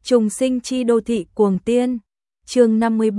Trùng sinh chi đô thị cuồng tiên, chương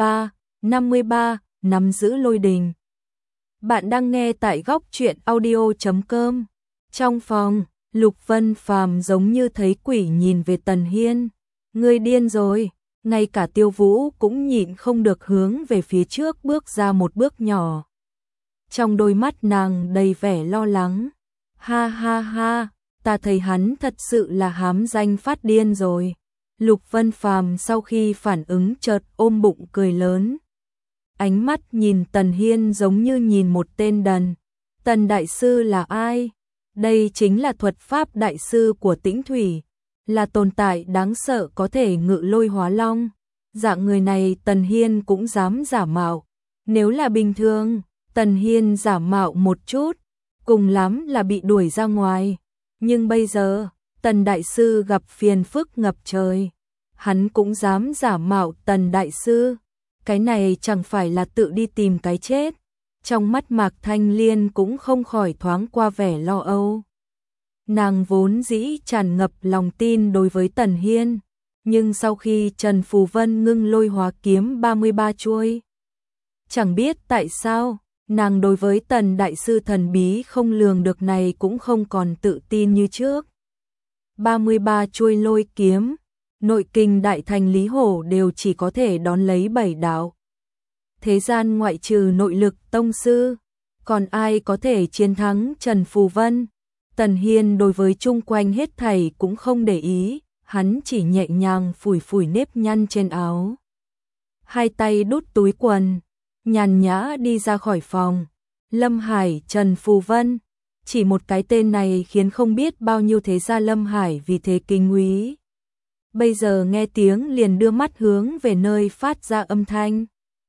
53, nắm giữ lôi đình. Bạn đang nghe tại góc truyện audio.com. Trong phòng, Lục Vân Phàm giống như thấy quỷ nhìn về Tần Hiên. Ngươi điên rồi, ngay cả Tiêu Vũ cũng nhịn không được hướng về phía trước bước ra một bước nhỏ. Trong đôi mắt nàng đầy vẻ lo lắng. Ha ha ha, ta thấy hắn thật sự là hám danh phát điên rồi. Lục Vân Phàm sau khi phản ứng chợt ôm bụng cười lớn. Ánh mắt nhìn Tần Hiên giống như nhìn một tên đần. Tần đại sư là ai? Đây chính là thuật pháp đại sư của Tĩnh Thủy, là tồn tại đáng sợ có thể ngự lôi hóa long. Dạng người này Tần Hiên cũng dám giả mạo. Nếu là bình thường, Tần Hiên giả mạo một chút, cùng lắm là bị đuổi ra ngoài. Nhưng bây giờ, Tần đại sư gặp phiền phức ngập trời, hắn cũng dám giả mạo Tần đại sư. Cái này chẳng phải là tự đi tìm cái chết. Trong mắt Mạc Thanh Liên cũng không khỏi thoáng qua vẻ lo âu. Nàng vốn dĩ tràn ngập lòng tin đối với Tần Hiên, nhưng sau khi Trần Phù Vân ngưng lôi hóa kiếm 33 chuôi, chẳng biết tại sao, nàng đối với Tần đại sư thần bí không lường được này cũng không còn tự tin như trước. 33 chuôi lôi kiếm, nội kinh đại thành Lý Hổ đều chỉ có thể đón lấy 7 đạo. Thế gian ngoại trừ nội lực tông sư, còn ai có thể chiến thắng Trần Phù Vân? Tần Hiên đối với chung quanh hết thảy cũng không để ý, hắn chỉ nhẹ nhàng phủi phủi nếp nhăn trên áo. Hai tay đút túi quần, nhàn nhã đi ra khỏi phòng. Lâm Hải, Trần Phù Vân, chỉ một cái tên này khiến không biết bao nhiêu thế gia Lâm Hải vì thế kinh úy. Bây giờ nghe tiếng liền đưa mắt hướng về nơi phát ra âm thanh.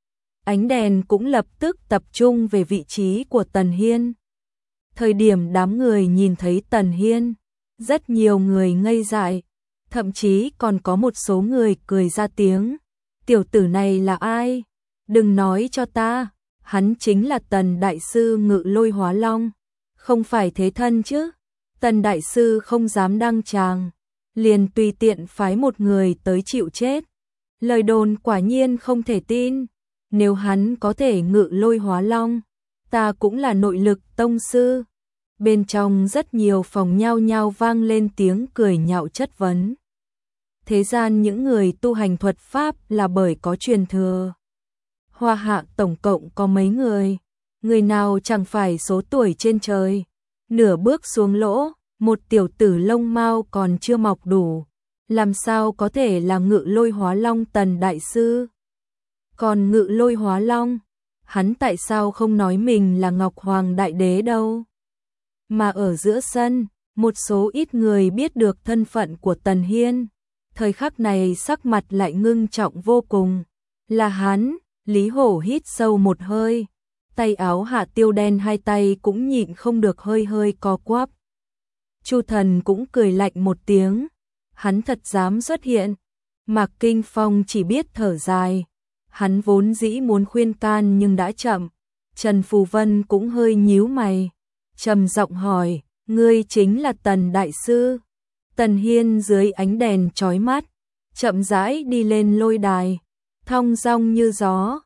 Ánh đèn cũng lập tức tập trung về vị trí của Tần Hiên. Thời điểm đám người nhìn thấy Tần Hiên, rất nhiều người ngây dại, thậm chí còn có một số người cười ra tiếng. Tiểu tử này là ai? Đừng nói cho ta, hắn chính là Tần đại sư ngự lôi hóa long. Không phải thế thân chứ? Tần đại sư không dám đăng tràng, liền tùy tiện phái một người tới chịu chết. Lời đồn quả nhiên không thể tin. Nếu hắn có thể ngự lôi hóa long, ta cũng là nội lực tông sư. Bên trong rất nhiều phòng nhao nhao vang lên tiếng cười nhạo chất vấn. Thế gian những người tu hành thuật pháp là bởi có truyền thừa. Hoa hạ tổng cộng có mấy người, người nào chẳng phải số tuổi trên trời. Nửa bước xuống lỗ, một tiểu tử lông mao còn chưa mọc đủ, làm sao có thể là ngự lôi hóa long Tần đại sư? Còn ngự lôi hóa long, hắn tại sao không nói mình là Ngọc Hoàng đại đế đâu? Mà ở giữa sân, một số ít người biết được thân phận của Tần Hiên, thời khắc này sắc mặt lại ngưng trọng vô cùng. Là hắn. Lý Hổ hít sâu một hơi, tay áo hạ tiêu đen hai tay cũng nhịn không được hơi hơi co quắp. Chu Thần cũng cười lạnh một tiếng, hắn thật dám xuất hiện. Mạc Kinh Phong chỉ biết thở dài, hắn vốn dĩ muốn khuyên can nhưng đã chậm. Trần Phù Vân cũng hơi nhíu mày, trầm giọng hỏi, ngươi chính là Tần đại sư? Tần Hiên dưới ánh đèn chói mắt, chậm rãi đi lên lôi đài, thong dong như gió.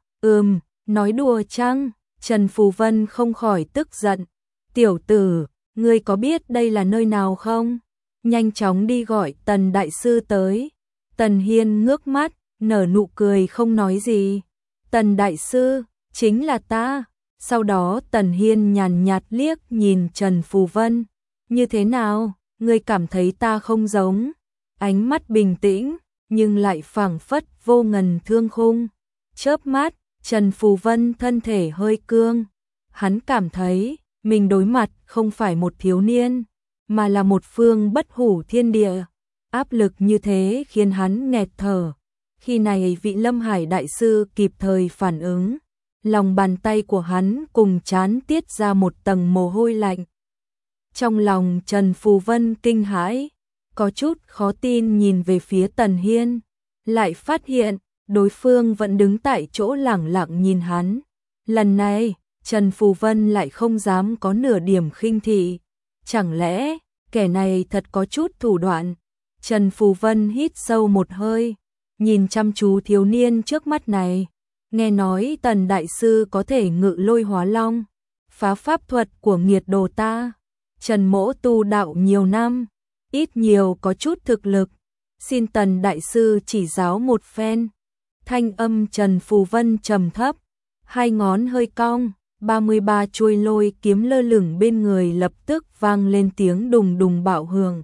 Nói đùa chăng? Trần Phù Vân không khỏi tức giận. Tiểu tử, ngươi có biết đây là nơi nào không? Nhanh chóng đi gọi Tần đại sư tới. Tần Hiên ngước mắt, nở nụ cười không nói gì. Tần đại sư, chính là ta. Sau đó Tần Hiên nhàn nhạt liếc nhìn Trần Phù Vân. Như thế nào, ngươi cảm thấy ta không giống? Ánh mắt bình tĩnh, nhưng lại phảng phất vô ngần thương khung. Chớp mắt, Trần Phù Vân thân thể hơi cương. Hắn cảm thấy mình đối mặt không phải một thiếu niên, mà là một phương bất hủ thiên địa. Áp lực như thế khiến hắn nghẹt thở. Khi này vị Lâm Hải đại sư kịp thời phản ứng, lòng bàn tay của hắn cùng trán tiết ra một tầng mồ hôi lạnh. Trong lòng Trần Phù Vân kinh hãi, có chút khó tin nhìn về phía Tần Hiên, lại phát hiện đối phương vẫn đứng tại chỗ lẳng lặng nhìn hắn. Lần này, Trần Phù Vân lại không dám có nửa điểm khinh thị. Chẳng lẽ, kẻ này thật có chút thủ đoạn? Trần Phù Vân hít sâu một hơi, nhìn chăm chú thiếu niên trước mắt này. Nghe nói Tần đại sư có thể ngự lôi hóa long, phá pháp thuật của nghiệt đồ ta. Trần mỗ tu đạo nhiều năm, ít nhiều có chút thực lực, xin Tần đại sư chỉ giáo một phen. Thanh âm Trần Phù Vân trầm thấp, hai ngón hơi cong, 33 chuôi lôi kiếm lơ lửng bên người lập tức vang lên tiếng đùng đùng bạo hưởng.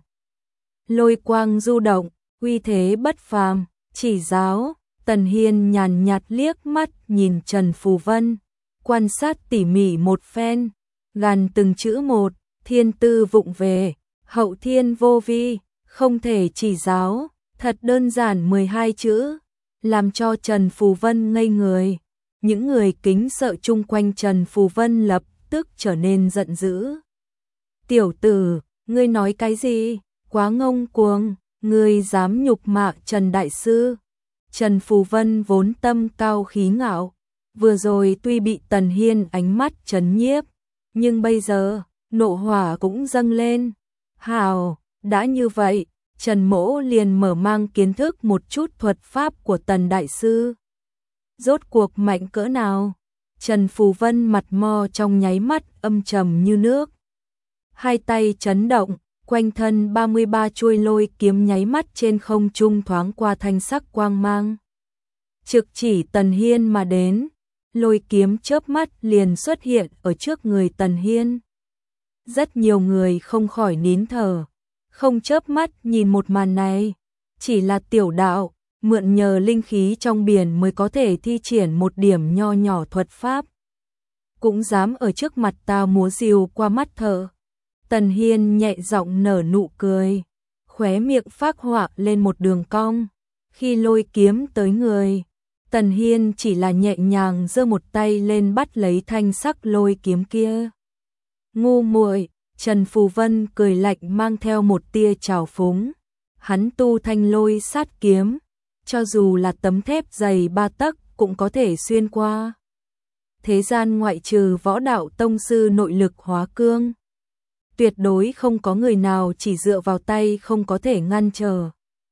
Lôi quang du động, uy thế bất phàm, chỉ giáo. Tần Hiên nhàn nhạt liếc mắt nhìn Trần Phù Vân, quan sát tỉ mỉ một phen, gàn từng chữ một, thiên tư vụng về, hậu thiên vô vi, không thể chỉ giáo, thật đơn giản 12 chữ, làm cho Trần Phù Vân ngây người. Những người kính sợ chung quanh Trần Phù Vân lập tức trở nên giận dữ. Tiểu tử, ngươi nói cái gì? Quá ngông cuồng, ngươi dám nhục mạ Trần đại sư. Trần Phù Vân vốn tâm cao khí ngạo, vừa rồi tuy bị Tần Hiên ánh mắt trấn nhiếp, nhưng bây giờ, nộ hỏa cũng dâng lên. Hào, đã như vậy, Trần mỗ liền mở mang kiến thức một chút thuật pháp của Tần đại sư. Rốt cuộc mạnh cỡ nào? Trần Phù Vân mặt mo trong nháy mắt âm trầm như nước. Hai tay chấn động, quanh thân 33 chuôi lôi kiếm nháy mắt trên không trung thoáng qua thanh sắc quang mang. Trực chỉ Tần Hiên mà đến, lôi kiếm chớp mắt liền xuất hiện ở trước người Tần Hiên. Rất nhiều người không khỏi nín thở, không chớp mắt nhìn một màn này, chỉ là tiểu đạo, mượn nhờ linh khí trong biển mới có thể thi triển một điểm nho nhỏ thuật pháp. Cũng dám ở trước mặt ta múa rìu qua mắt thợ. Tần Hiên nhẹ giọng nở nụ cười, khóe miệng phác họa lên một đường cong. Khi lôi kiếm tới người, Tần Hiên chỉ là nhẹ nhàng giơ một tay lên bắt lấy thanh sắc lôi kiếm kia. Ngu muội, Trần Phù Vân cười lạnh mang theo một tia trào phúng. Hắn tu thanh lôi sát kiếm, cho dù là tấm thép dày 3 tấc cũng có thể xuyên qua. Thế gian ngoại trừ võ đạo tông sư nội lực hóa cương, tuyệt đối không có người nào chỉ dựa vào tay không có thể ngăn trở.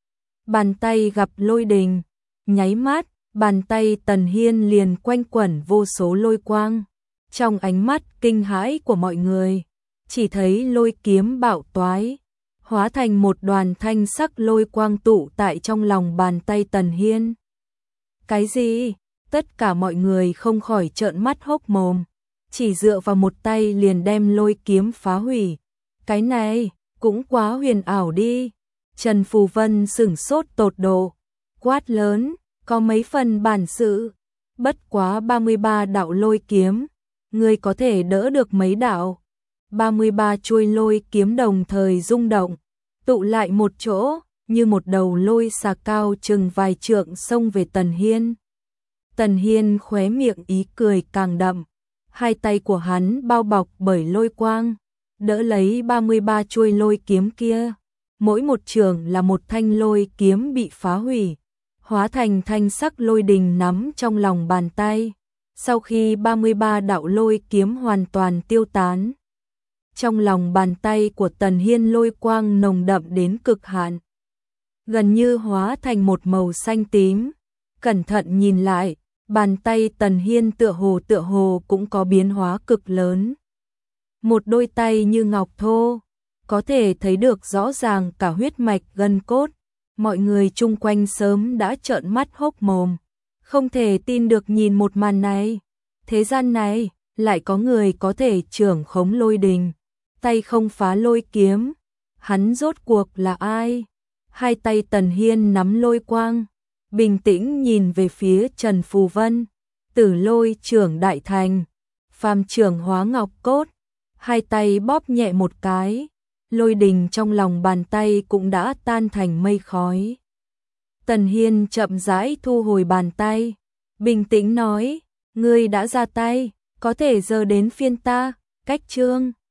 Bàn tay gặp lôi đình, nháy mắt, bàn tay Tần Hiên liền quanh quẩn vô số lôi quang. Trong ánh mắt kinh hãi của mọi người, chỉ thấy lôi kiếm bạo toái, hóa thành một đoàn thanh sắc lôi quang tụ tại trong lòng bàn tay Tần Hiên. Cái gì? Tất cả mọi người không khỏi trợn mắt hốc mồm, chỉ dựa vào một tay liền đem lôi kiếm phá hủy. Cái này, cũng quá huyền ảo đi. Trần Phù Vân sửng sốt tột độ, quát lớn, có mấy phần bản sự, bất quá 33 đạo lôi kiếm, ngươi có thể đỡ được mấy đạo. 33 chuôi lôi kiếm đồng thời rung động, tụ lại một chỗ, như một đầu lôi xà cao chừng vài trượng xông về Tần Hiên. Tần Hiên khóe miệng ý cười càng đậm, hai tay của hắn bao bọc bởi lôi quang, đỡ lấy 33 chuôi lôi kiếm kia. Mỗi một trường là một thanh lôi kiếm bị phá hủy, hóa thành thanh sắc lôi đình nắm trong lòng bàn tay. Sau khi 33 đạo lôi kiếm hoàn toàn tiêu tán, trong lòng bàn tay của Tần Hiên lôi quang nồng đậm đến cực hạn, gần như hóa thành một màu xanh tím. Cẩn thận nhìn lại, bàn tay Tần Hiên tựa hồ cũng có biến hóa cực lớn. Một đôi tay như ngọc thô, có thể thấy được rõ ràng cả huyết mạch gân cốt. Mọi người chung quanh sớm đã trợn mắt hốc mồm, không thể tin được nhìn một màn này. Thế gian này, lại có người có thể trưởng khống lôi đình, tay không phá lôi kiếm. Hắn rốt cuộc là ai? Hai tay Tần Hiên nắm lôi quang, bình tĩnh nhìn về phía Trần Phù Vân. Tử lôi trưởng đại thành, phàm trưởng hóa ngọc cốt. Hai tay bóp nhẹ một cái, lôi đình trong lòng bàn tay cũng đã tan thành mây khói. Tần Hiên chậm rãi thu hồi bàn tay, bình tĩnh nói, ngươi đã ra tay, có thể giờ đến phiên ta. Cách chương